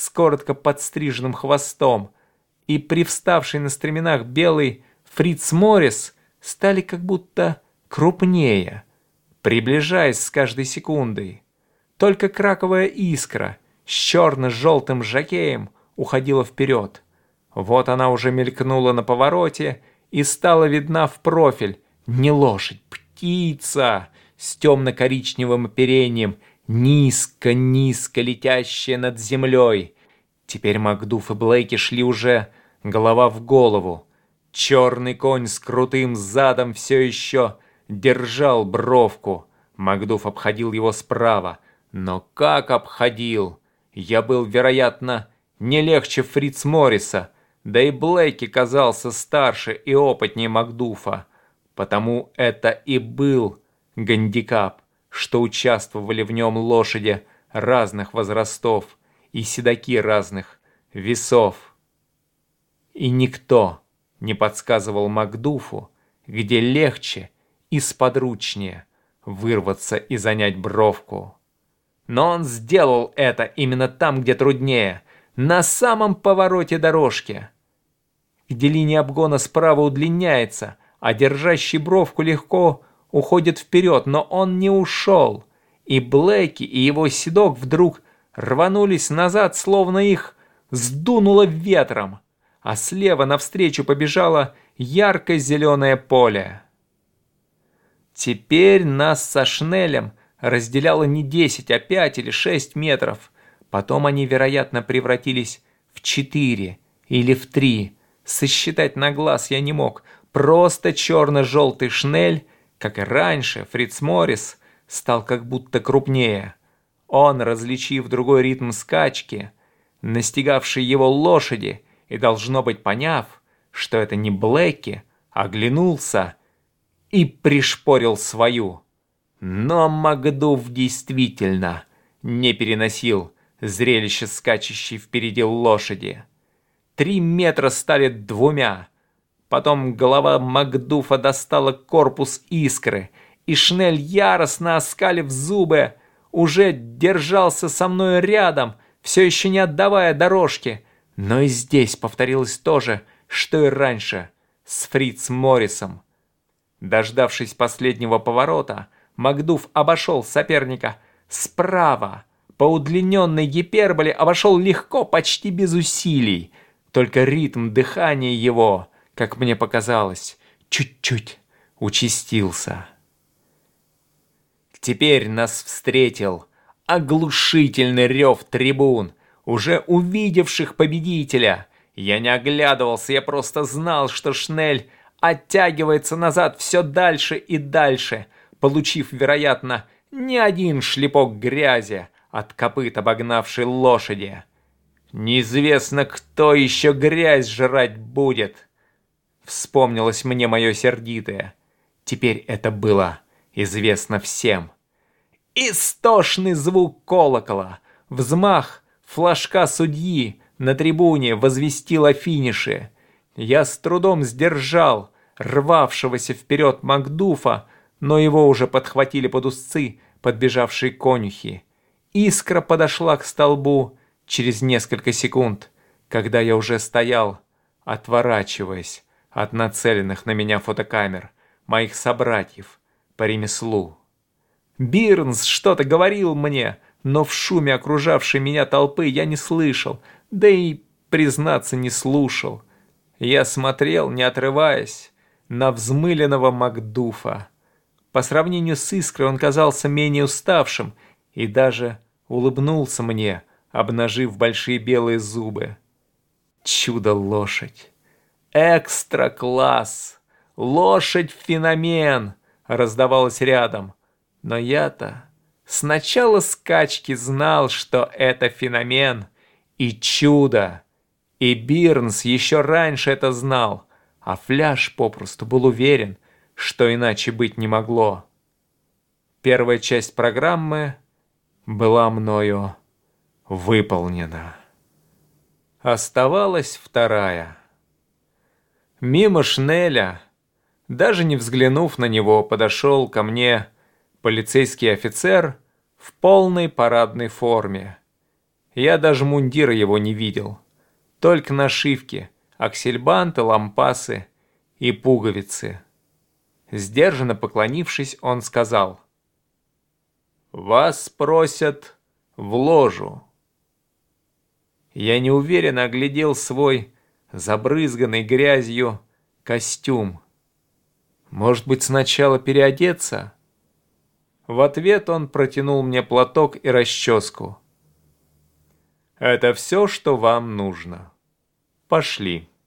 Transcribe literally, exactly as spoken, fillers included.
с коротко подстриженным хвостом и привставший на стременах белый Фриц Моррис стали как будто крупнее, приближаясь с каждой секундой. Только краковая искра с черно-желтым жокеем уходила вперед. Вот она уже мелькнула на повороте и стала видна в профиль. Не лошадь, птица с темно-коричневым оперением, низко-низко летящая над землей. Теперь Макдуф и Блейки шли уже голова в голову. Черный конь с крутым задом все еще держал бровку. Макдуф обходил его справа. Но как обходил? Я был, вероятно, не легче Фриц Морриса, да и Блейки казался старше и опытнее Макдуфа. Потому это и был гандикап, что участвовали в нем лошади разных возрастов и седаки разных весов. И никто не подсказывал Макдуфу, где легче и сподручнее вырваться и занять бровку. Но он сделал это именно там, где труднее, на самом повороте дорожки, где линия обгона справа удлиняется, а держащий бровку легко уходит вперед, но он не ушел, и Блейки и его седок вдруг рванулись назад, словно их сдунуло ветром, а слева навстречу побежало ярко-зеленое поле. Теперь нас со Шнелем разделяло не десять, а пять или шесть метров. Потом они, вероятно, превратились в четыре или в три. Сосчитать на глаз я не мог. Просто черно-желтый Шнель, как и раньше, Фриц Моррис, стал как будто крупнее. Он, различив другой ритм скачки, настигавший его лошади, и, должно быть, поняв, что это не Блейки, оглянулся и пришпорил свою. Но Макдуф действительно не переносил зрелище скачущей впереди лошади. Три метра стали двумя. Потом голова Макдуфа достала корпус искры, и Шнель, яростно оскалив зубы, уже держался со мной рядом, все еще не отдавая дорожки. Но и здесь повторилось то же, что и раньше с Фриц Моррисом. Дождавшись последнего поворота, Макдуф обошел соперника справа, по удлиненной гиперболе обошел легко, почти без усилий. Только ритм дыхания его, как мне показалось, чуть-чуть участился. Теперь нас встретил оглушительный рев трибун, уже увидевших победителя. Я не оглядывался, я просто знал, что Шнель оттягивается назад все дальше и дальше, получив, вероятно, не один шлепок грязи от копыт обогнавшей лошади. Неизвестно, кто еще грязь жрать будет. Вспомнилось мне мое сердитое. Теперь это было известно всем. Истошный звук колокола, взмах флажка судьи на трибуне возвестил о финише. Я с трудом сдержал рвавшегося вперед Макдуфа, но его уже подхватили под узцы подбежавшие конюхи. Искра подошла к столбу через несколько секунд, когда я уже стоял, отворачиваясь от нацеленных на меня фотокамер моих собратьев по ремеслу. Бирнс что-то говорил мне, но в шуме окружавшей меня толпы я не слышал, да и, признаться, не слушал. Я смотрел, не отрываясь, на взмыленного Макдуфа. По сравнению с Искрой он казался менее уставшим и даже улыбнулся мне, обнажив большие белые зубы. Чудо-лошадь! Экстра-класс! Лошадь-феномен! Раздавалось рядом. Но я-то с начала скачки знал, что это феномен и чудо. И Бирнс еще раньше это знал, а Фляж попросту был уверен, что иначе быть не могло. Первая часть программы была мною выполнена. Оставалась вторая. Мимо Шнеля, даже не взглянув на него, подошел ко мне полицейский офицер в полной парадной форме. Я даже мундира его не видел. Только нашивки, аксельбанты, лампасы и пуговицы. Сдержанно поклонившись, он сказал: «Вас просят в ложу». Я неуверенно оглядел свой забрызганный грязью костюм. Может быть, сначала переодеться? В ответ он протянул мне платок и расческу. «Это все, что вам нужно. Пошли».